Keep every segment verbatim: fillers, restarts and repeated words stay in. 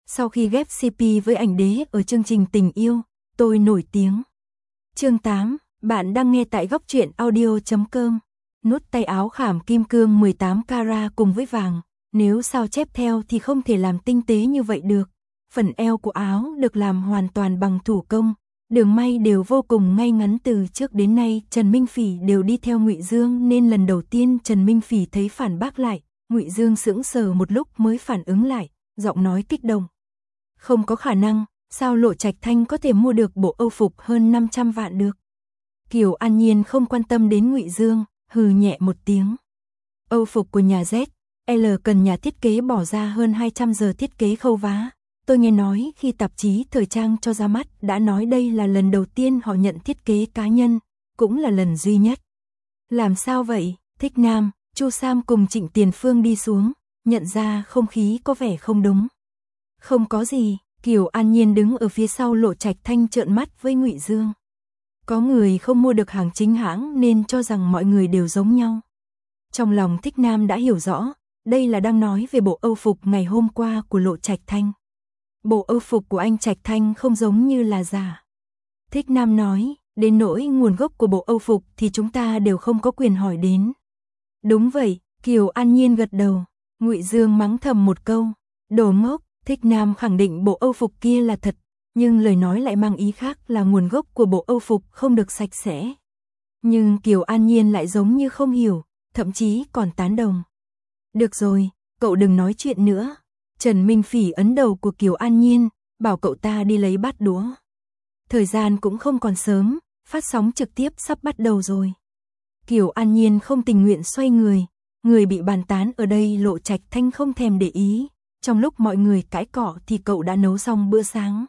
Sau khi ghép xê pê với ảnh đế ở chương trình Tình yêu, tôi nổi tiếng. Chương tám, bạn đang nghe tại góc truyện audio chấm com. Nút tay áo khảm kim cương mười tám carat cùng với vàng, nếu sao chép theo thì không thể làm tinh tế như vậy được. Phần eo của áo được làm hoàn toàn bằng thủ công, đường may đều vô cùng ngay ngắn. Từ trước đến nay Trần Minh Phỉ đều đi theo Ngụy Dương nên lần đầu tiên Trần Minh Phỉ thấy phản bác lại, Ngụy Dương sững sờ một lúc mới phản ứng lại, giọng nói kích động. Không có khả năng, sao Lộ Trạch Thanh có thể mua được bộ Âu phục hơn năm trăm vạn được? Kiều An Nhiên không quan tâm đến Ngụy Dương, hừ nhẹ một tiếng. Âu phục của nhà Z, L cần nhà thiết kế bỏ ra hơn hai trăm giờ thiết kế khâu vá. Tôi nghe nói khi tạp chí thời trang cho ra mắt đã nói đây là lần đầu tiên họ nhận thiết kế cá nhân, cũng là lần duy nhất. Làm sao vậy? Thích Nam, Chu Sam cùng Trịnh Tiền Phương đi xuống, nhận ra không khí có vẻ không đúng. Không có gì, Kiều An Nhiên đứng ở phía sau Lộ Trạch Thanh trợn mắt với Ngụy Dương. Có người không mua được hàng chính hãng nên cho rằng mọi người đều giống nhau. Trong lòng Thích Nam đã hiểu rõ, đây là đang nói về bộ Âu phục ngày hôm qua của Lộ Trạch Thanh. Bộ Âu phục của anh Trạch Thanh không giống như là giả. Thích Nam nói, đến nỗi nguồn gốc của bộ Âu phục thì chúng ta đều không có quyền hỏi đến. Đúng vậy, Kiều An Nhiên gật đầu. Ngụy Dương mắng thầm một câu, đồ ngốc. Thích Nam khẳng định bộ Âu phục kia là thật, nhưng lời nói lại mang ý khác là nguồn gốc của bộ Âu phục không được sạch sẽ. Nhưng Kiều An Nhiên lại giống như không hiểu, thậm chí còn tán đồng. Được rồi, cậu đừng nói chuyện nữa. Trần Minh Phỉ ấn đầu của Kiều An Nhiên, bảo cậu ta đi lấy bát đũa. Thời gian cũng không còn sớm, phát sóng trực tiếp sắp bắt đầu rồi. Kiều An Nhiên không tình nguyện xoay người, người bị bàn tán ở đây Lộ Trạch Thanh không thèm để ý. Trong lúc mọi người cãi cọ thì cậu đã nấu xong bữa sáng.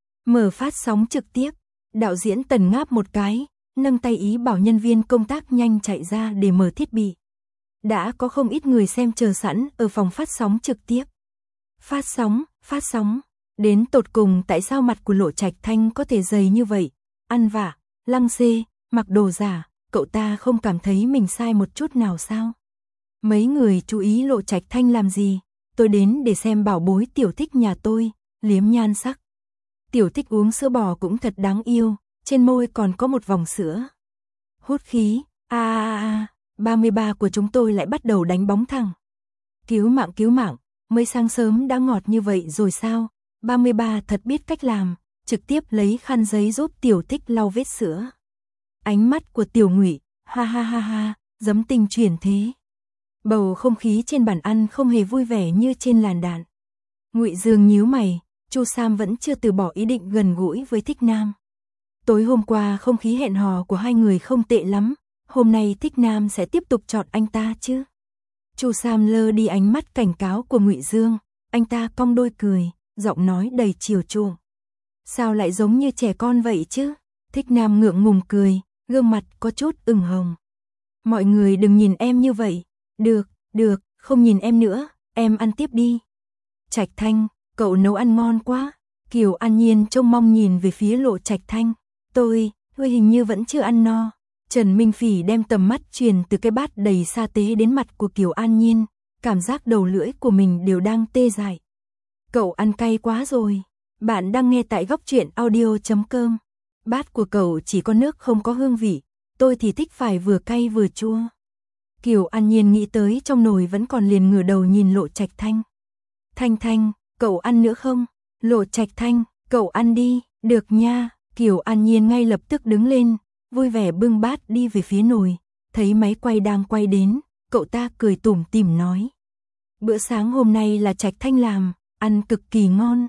Mở phát sóng trực tiếp, đạo diễn Tần ngáp một cái, nâng tay ý bảo nhân viên công tác nhanh chạy ra để mở thiết bị. Đã có không ít người xem chờ sẵn ở phòng phát sóng trực tiếp. Phát sóng, phát sóng, đến tột cùng tại sao mặt của Lộ Trạch Thanh có thể dày như vậy, ăn vạ, lăng xê, mặc đồ giả, cậu ta không cảm thấy mình sai một chút nào sao? Mấy người chú ý Lộ Trạch Thanh làm gì? Tôi đến để xem bảo bối Tiểu Thích nhà tôi, liếm nhan sắc. Tiểu Thích uống sữa bò cũng thật đáng yêu, trên môi còn có một vòng sữa. Hút khí, a a a, ba mươi ba của chúng tôi lại bắt đầu đánh bóng thẳng. Cứu mạng cứu mạng, mới sáng sớm đã ngọt như vậy rồi sao? ba mươi ba thật biết cách làm, trực tiếp lấy khăn giấy giúp Tiểu Thích lau vết sữa. Ánh mắt của Tiểu Ngụy, ha ha ha ha, giấm tình chuyển thế. Bầu không khí trên bàn ăn không hề vui vẻ như trên làn đạn. Ngụy Dương nhíu mày, Chu Sam vẫn chưa từ bỏ ý định gần gũi với Thích Nam. Tối hôm qua không khí hẹn hò của hai người không tệ lắm, hôm nay Thích Nam sẽ tiếp tục chọn anh ta chứ? Chu Sam lơ đi ánh mắt cảnh cáo của Ngụy Dương, anh ta cong đôi cười, giọng nói đầy chiều chuộng. Sao lại giống như trẻ con vậy chứ? Thích Nam ngượng ngùng cười, gương mặt có chút ửng hồng. Mọi người đừng nhìn em như vậy. Được, được, không nhìn em nữa, em ăn tiếp đi. Trạch Thanh, cậu nấu ăn ngon quá. Kiều An Nhiên trông mong nhìn về phía Lộ Trạch Thanh. Tôi, tôi hình như vẫn chưa ăn no. Trần Minh Phỉ đem tầm mắt truyền từ cái bát đầy sa tế đến mặt của Kiều An Nhiên, cảm giác đầu lưỡi của mình đều đang tê dại. Cậu ăn cay quá rồi. Bạn đang nghe tại góc truyện audio chấm com. Bát của cậu chỉ có nước không có hương vị, tôi thì thích phải vừa cay vừa chua. Kiều An Nhiên nghĩ tới trong nồi vẫn còn liền ngửa đầu nhìn Lộ Trạch Thanh. Thanh Thanh, cậu ăn nữa không? Lộ Trạch Thanh, cậu ăn đi, được nha. Kiều An Nhiên ngay lập tức đứng lên, vui vẻ bưng bát đi về phía nồi, thấy máy quay đang quay đến, cậu ta cười tủm tỉm nói. Bữa sáng hôm nay là Trạch Thanh làm, ăn cực kỳ ngon.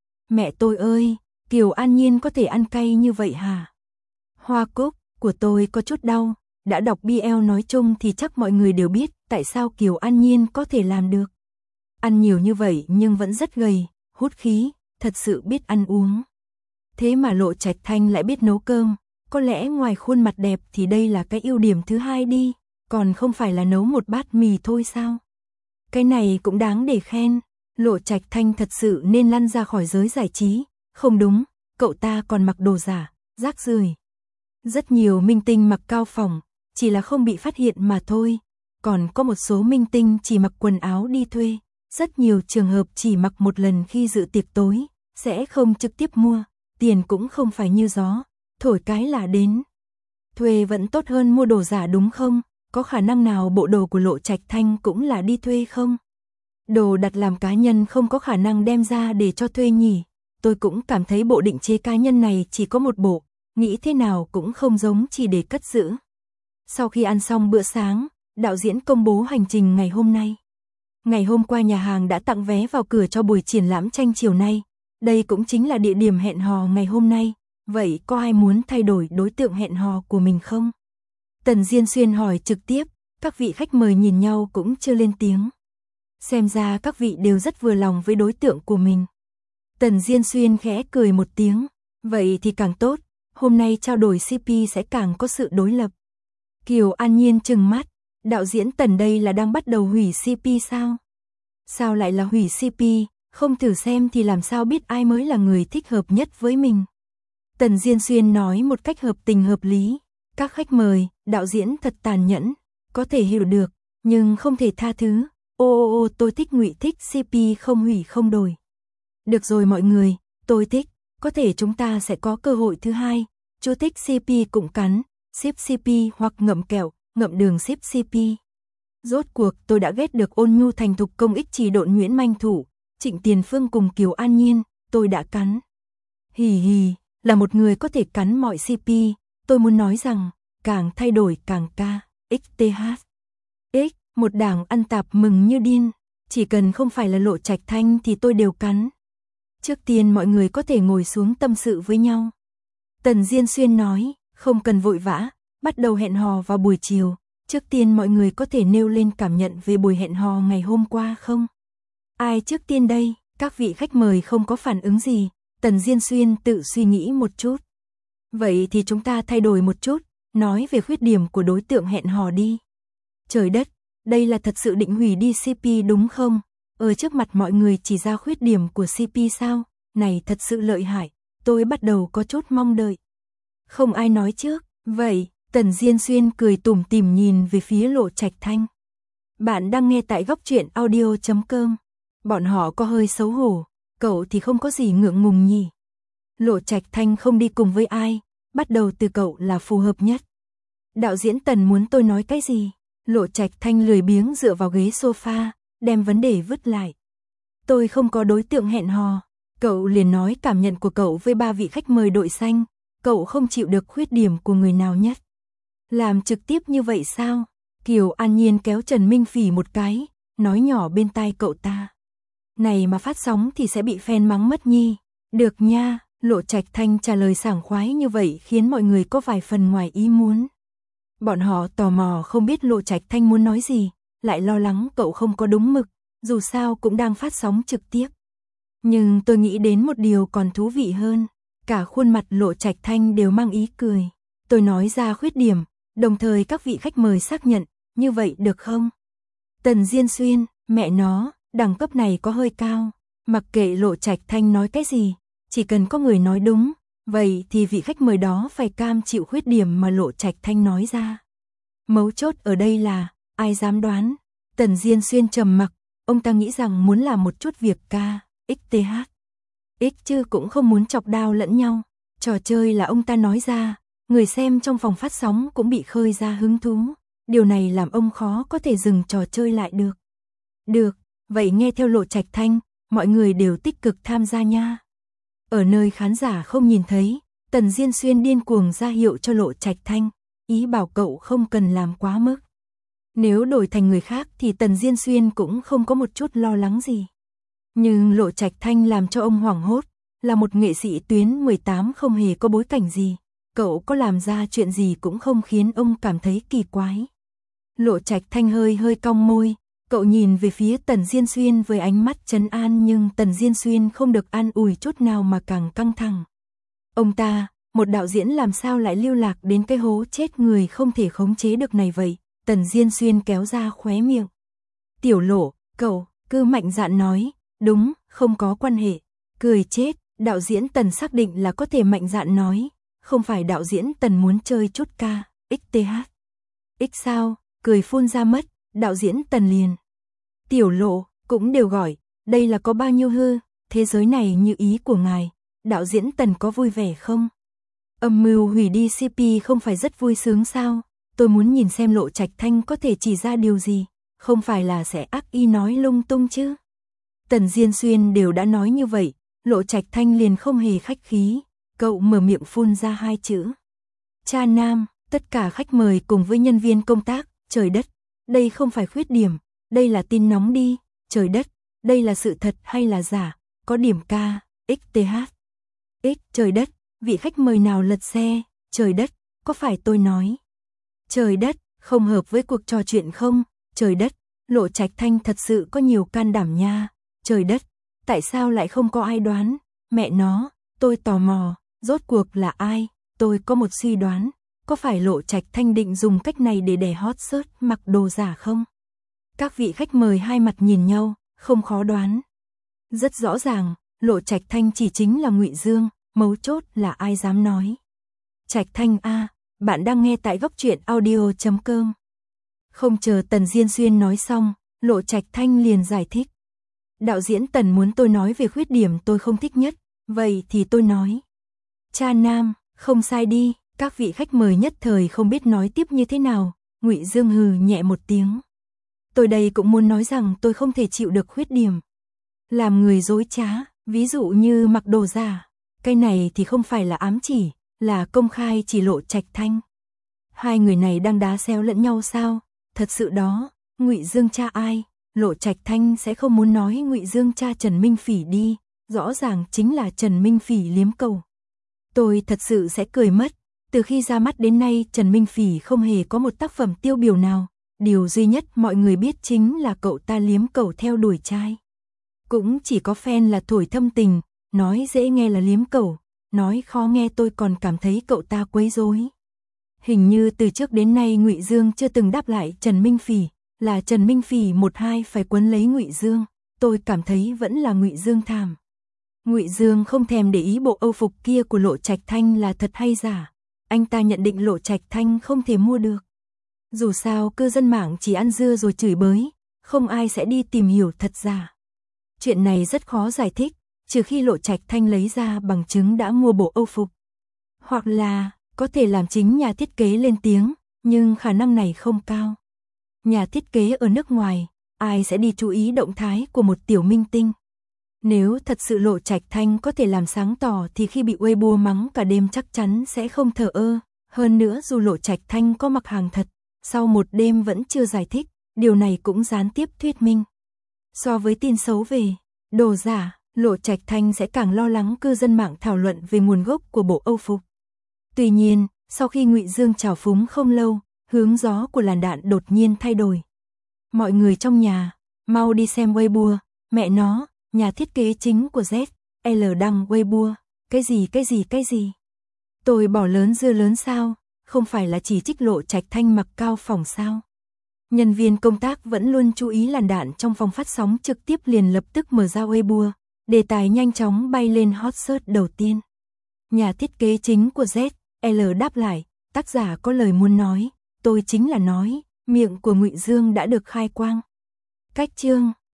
Mẹ tôi ơi, Kiều An Nhiên có thể ăn cay như vậy hả? Hoa cúc của tôi có chút đau. Đã đọc bê lờ nói chung thì chắc mọi người đều biết tại sao Kiều An Nhiên có thể làm được. Ăn nhiều như vậy nhưng vẫn rất gầy, hút khí, thật sự biết ăn uống. Thế mà Lộ Trạch Thanh lại biết nấu cơm, có lẽ ngoài khuôn mặt đẹp thì đây là cái ưu điểm thứ hai đi, còn không phải là nấu một bát mì thôi sao? Cái này cũng đáng để khen, Lộ Trạch Thanh thật sự nên lăn ra khỏi giới giải trí, không đúng, cậu ta còn mặc đồ giả, rác rưởi. Rất nhiều minh tinh mặc cao phỏng, chỉ là không bị phát hiện mà thôi, còn có một số minh tinh chỉ mặc quần áo đi thuê, Rất nhiều trường hợp chỉ mặc một lần khi dự tiệc tối, sẽ không trực tiếp mua, tiền cũng không phải như gió, thổi cái là đến. Thuê vẫn tốt hơn mua đồ giả đúng không? Có khả năng nào bộ đồ của Lộ Trạch Thanh cũng là đi thuê không? Đồ đặt làm cá nhân không có khả năng đem ra để cho thuê nhỉ? Tôi cũng cảm thấy bộ định chế cá nhân này chỉ có một bộ, nghĩ thế nào cũng không giống chỉ để cất giữ. Sau khi ăn xong bữa sáng, đạo diễn công bố hành trình ngày hôm nay. Ngày hôm qua nhà hàng đã tặng vé vào cửa cho buổi triển lãm tranh chiều nay. Đây cũng chính là địa điểm hẹn hò ngày hôm nay. Vậy có ai muốn thay đổi đối tượng hẹn hò của mình không? Tần Diên Xuyên hỏi trực tiếp, các vị khách mời nhìn nhau cũng chưa lên tiếng. Xem ra các vị đều rất vừa lòng với đối tượng của mình. Tần Diên Xuyên khẽ cười một tiếng, vậy thì càng tốt, hôm nay trao đổi xê pê sẽ càng có sự đối lập. Kiều An Nhiên trừng mắt, đạo diễn Tần đây là đang bắt đầu hủy xê pê sao? Sao lại là hủy xê pê, không thử xem thì làm sao biết ai mới là người thích hợp nhất với mình. Tần Diên Xuyên nói một cách hợp tình hợp lý, các khách mời, đạo diễn thật tàn nhẫn, có thể hiểu được, nhưng không thể tha thứ. Ô ô ô tôi thích Ngụy thích xê pê không hủy không đổi. Được rồi mọi người, tôi thích, có thể chúng ta sẽ có cơ hội thứ hai. Chú thích xê pê cũng cắn, ship xê pê hoặc ngậm kẹo, ngậm đường ship xê pê. Rốt cuộc tôi đã ghét được ôn nhu thành thục công ích chỉ độn Nguyễn Manh Thủ, Trịnh Tiền Phương cùng Kiều An Nhiên, tôi đã cắn. Hì hì, là một người có thể cắn mọi xê pê, tôi muốn nói rằng, càng thay đổi càng ca, ích tê hát. X, một đảng ăn tạp mừng như điên, chỉ cần không phải là Lộ Trạch Thanh thì tôi đều cắn. Trước tiên mọi người có thể ngồi xuống tâm sự với nhau. Tần Diên Xuyên nói, không cần vội vã, bắt đầu hẹn hò vào buổi chiều. Trước tiên mọi người có thể nêu lên cảm nhận về buổi hẹn hò ngày hôm qua không? Ai trước tiên đây? Các vị khách mời không có phản ứng gì. Tần Diên Xuyên tự suy nghĩ một chút. Vậy thì chúng ta thay đổi một chút, nói về khuyết điểm của đối tượng hẹn hò đi. Trời đất, đây là thật sự định hủy đi xê pê đúng không? Ở trước mặt mọi người chỉ ra khuyết điểm của xê pê sao? Này thật sự lợi hại, tôi bắt đầu có chút mong đợi. Không ai nói trước, vậy, Tần Diên Xuyên cười tủm tỉm nhìn về phía Lộ Trạch Thanh. Bạn đang nghe tại góc truyện audio chấm com. Bọn họ có hơi xấu hổ, cậu thì không có gì ngượng ngùng nhỉ. Lộ Trạch Thanh không đi cùng với ai, bắt đầu từ cậu là phù hợp nhất. Đạo diễn Tần muốn tôi nói cái gì? Lộ Trạch Thanh lười biếng dựa vào ghế sofa, đem vấn đề vứt lại. Tôi không có đối tượng hẹn hò. Cậu liền nói cảm nhận của cậu với ba vị khách mời đội xanh, cậu không chịu được khuyết điểm của người nào nhất. Làm trực tiếp như vậy sao? Kiều An Nhiên kéo Trần Minh Phỉ một cái, nói nhỏ bên tai cậu ta. Này mà phát sóng thì sẽ bị fan mắng mất nhi. Được nha, Lộ Trạch Thanh trả lời sảng khoái như vậy khiến mọi người có vài phần ngoài ý muốn. Bọn họ tò mò không biết Lộ Trạch Thanh muốn nói gì, lại lo lắng cậu không có đúng mực, dù sao cũng đang phát sóng trực tiếp. Nhưng tôi nghĩ đến một điều còn thú vị hơn, cả khuôn mặt Lộ Trạch Thanh đều mang ý cười. Tôi nói ra khuyết điểm, đồng thời các vị khách mời xác nhận, như vậy được không? Tần Diên Xuyên, mẹ nó, đẳng cấp này có hơi cao, mặc kệ Lộ Trạch Thanh nói cái gì, chỉ cần có người nói đúng, vậy thì vị khách mời đó phải cam chịu khuyết điểm mà Lộ Trạch Thanh nói ra. Mấu chốt ở đây là, ai dám đoán? Tần Diên Xuyên trầm mặc, ông ta nghĩ rằng muốn làm một chút việc ca, ích tê hát. X chứ cũng không muốn chọc đao lẫn nhau, trò chơi là ông ta nói ra, người xem trong phòng phát sóng cũng bị khơi ra hứng thú, điều này làm ông khó có thể dừng trò chơi lại được. Được, vậy nghe theo Lộ Trạch Thanh, mọi người đều tích cực tham gia nha. Ở nơi khán giả không nhìn thấy, Tần Diên Xuyên điên cuồng ra hiệu cho Lộ Trạch Thanh, ý bảo cậu không cần làm quá mức. Nếu đổi thành người khác thì Tần Diên Xuyên cũng không có một chút lo lắng gì. Nhưng Lộ Trạch Thanh làm cho ông hoảng hốt, là một nghệ sĩ tuyến mười tám không hề có bối cảnh gì, cậu có làm ra chuyện gì cũng không khiến ông cảm thấy kỳ quái. Lộ Trạch Thanh hơi hơi cong môi, cậu nhìn về phía Tần Diên Xuyên với ánh mắt trấn an nhưng Tần Diên Xuyên không được an ủi chút nào mà càng căng thẳng. Ông ta, một đạo diễn làm sao lại lưu lạc đến cái hố chết người không thể khống chế được này vậy? Tần Diên Xuyên kéo ra khóe miệng. Tiểu Lộ, cậu, cứ mạnh dạn nói, đúng, không có quan hệ. Cười chết, đạo diễn Tần xác định là có thể mạnh dạn nói, không phải đạo diễn Tần muốn chơi chút ca, ích tê hát. X sao, cười phun ra mất, đạo diễn Tần liền. Tiểu Lộ, cũng đều gọi, đây là có bao nhiêu hư, thế giới này như ý của ngài, đạo diễn Tần có vui vẻ không? Âm mưu hủy đi xê pê không phải rất vui sướng sao? Tôi muốn nhìn xem Lộ Trạch Thanh có thể chỉ ra điều gì, không phải là sẽ ác ý nói lung tung chứ. Tần Diên Xuyên đều đã nói như vậy, Lộ Trạch Thanh liền không hề khách khí, cậu mở miệng phun ra hai chữ. Cha nam, tất cả khách mời cùng với nhân viên công tác, trời đất, đây không phải khuyết điểm, đây là tin nóng đi, trời đất, đây là sự thật hay là giả, có điểm K, X T H. X, trời đất, vị khách mời nào lật xe, trời đất, có phải tôi nói. Trời đất, không hợp với cuộc trò chuyện không, trời đất, Lộ Trạch Thanh thật sự có nhiều can đảm nha, trời đất, tại sao lại không có ai đoán, mẹ nó, tôi tò mò, rốt cuộc là ai, tôi có một suy đoán, có phải Lộ Trạch Thanh định dùng cách này để đè hot search mặc đồ giả không? Các vị khách mời hai mặt nhìn nhau, không khó đoán. Rất rõ ràng, Lộ Trạch Thanh chỉ chính là Ngụy Dương, mấu chốt là ai dám nói. Trạch Thanh a, bạn đang nghe tại góc truyện audio chấm com. Không chờ Tần Diên Xuyên nói xong, Lộ Trạch Thanh liền giải thích. Đạo diễn Tần muốn tôi nói về khuyết điểm tôi không thích nhất, vậy thì tôi nói. Cha nam, không sai đi, các vị khách mời nhất thời không biết nói tiếp như thế nào, Ngụy Dương hừ nhẹ một tiếng. Tôi đây cũng muốn nói rằng tôi không thể chịu được khuyết điểm. Làm người dối trá, ví dụ như mặc đồ giả, cái này thì không phải là ám chỉ, là công khai chỉ Lộ Trạch Thanh. Hai người này đang đá xéo lẫn nhau sao? Thật sự đó, Ngụy Dương cha ai? Lộ Trạch Thanh sẽ không muốn nói Ngụy Dương cha Trần Minh Phỉ đi, rõ ràng chính là Trần Minh Phỉ liếm cầu. Tôi thật sự sẽ cười mất, từ khi ra mắt đến nay Trần Minh Phỉ không hề có một tác phẩm tiêu biểu nào, điều duy nhất mọi người biết chính là cậu ta liếm cầu theo đuổi trai. Cũng chỉ có fan là thổi thâm tình, nói dễ nghe là liếm cầu, nói khó nghe tôi còn cảm thấy cậu ta quấy rối. Hình như từ trước đến nay Ngụy Dương chưa từng đáp lại Trần Minh Phỉ, là Trần Minh Phỉ một hai phải quấn lấy Ngụy Dương, tôi cảm thấy vẫn là Ngụy Dương thảm. Ngụy Dương không thèm để ý bộ Âu phục kia của Lộ Trạch Thanh là thật hay giả, anh ta nhận định Lộ Trạch Thanh không thể mua được. Dù sao cư dân mạng chỉ ăn dưa rồi chửi bới, không ai sẽ đi tìm hiểu thật giả. Chuyện này rất khó giải thích, trừ khi Lộ Trạch Thanh lấy ra bằng chứng đã mua bộ Âu phục. Hoặc là, có thể làm chính nhà thiết kế lên tiếng, nhưng khả năng này không cao. Nhà thiết kế ở nước ngoài, ai sẽ đi chú ý động thái của một tiểu minh tinh. Nếu thật sự Lộ Trạch Thanh có thể làm sáng tỏ thì khi bị Weibo mắng cả đêm chắc chắn sẽ không thờ ơ. Hơn nữa dù Lộ Trạch Thanh có mặc hàng thật, sau một đêm vẫn chưa giải thích, điều này cũng gián tiếp thuyết minh. So với tin xấu về đồ giả, Lộ Trạch Thanh sẽ càng lo lắng cư dân mạng thảo luận về nguồn gốc của bộ Âu phục. Tuy nhiên, sau khi Ngụy Dương trào phúng không lâu, hướng gió của làn đạn đột nhiên thay đổi. Mọi người trong nhà, mau đi xem Weibo, mẹ nó, nhà thiết kế chính của Z L đăng Weibo, cái gì cái gì cái gì. Tôi bỏ lớn dưa lớn sao, không phải là chỉ trích Lộ Trạch Thanh mặc cao phỏng sao. Nhân viên công tác vẫn luôn chú ý làn đạn trong phòng phát sóng trực tiếp liền lập tức mở ra Weibo, đề tài nhanh chóng bay lên hot search đầu tiên. Nhà thiết kế chính của Z L đáp lại, tác giả có lời muốn nói, tôi chính là nói, miệng của Ngụy Dương đã được khai quang. Cách chương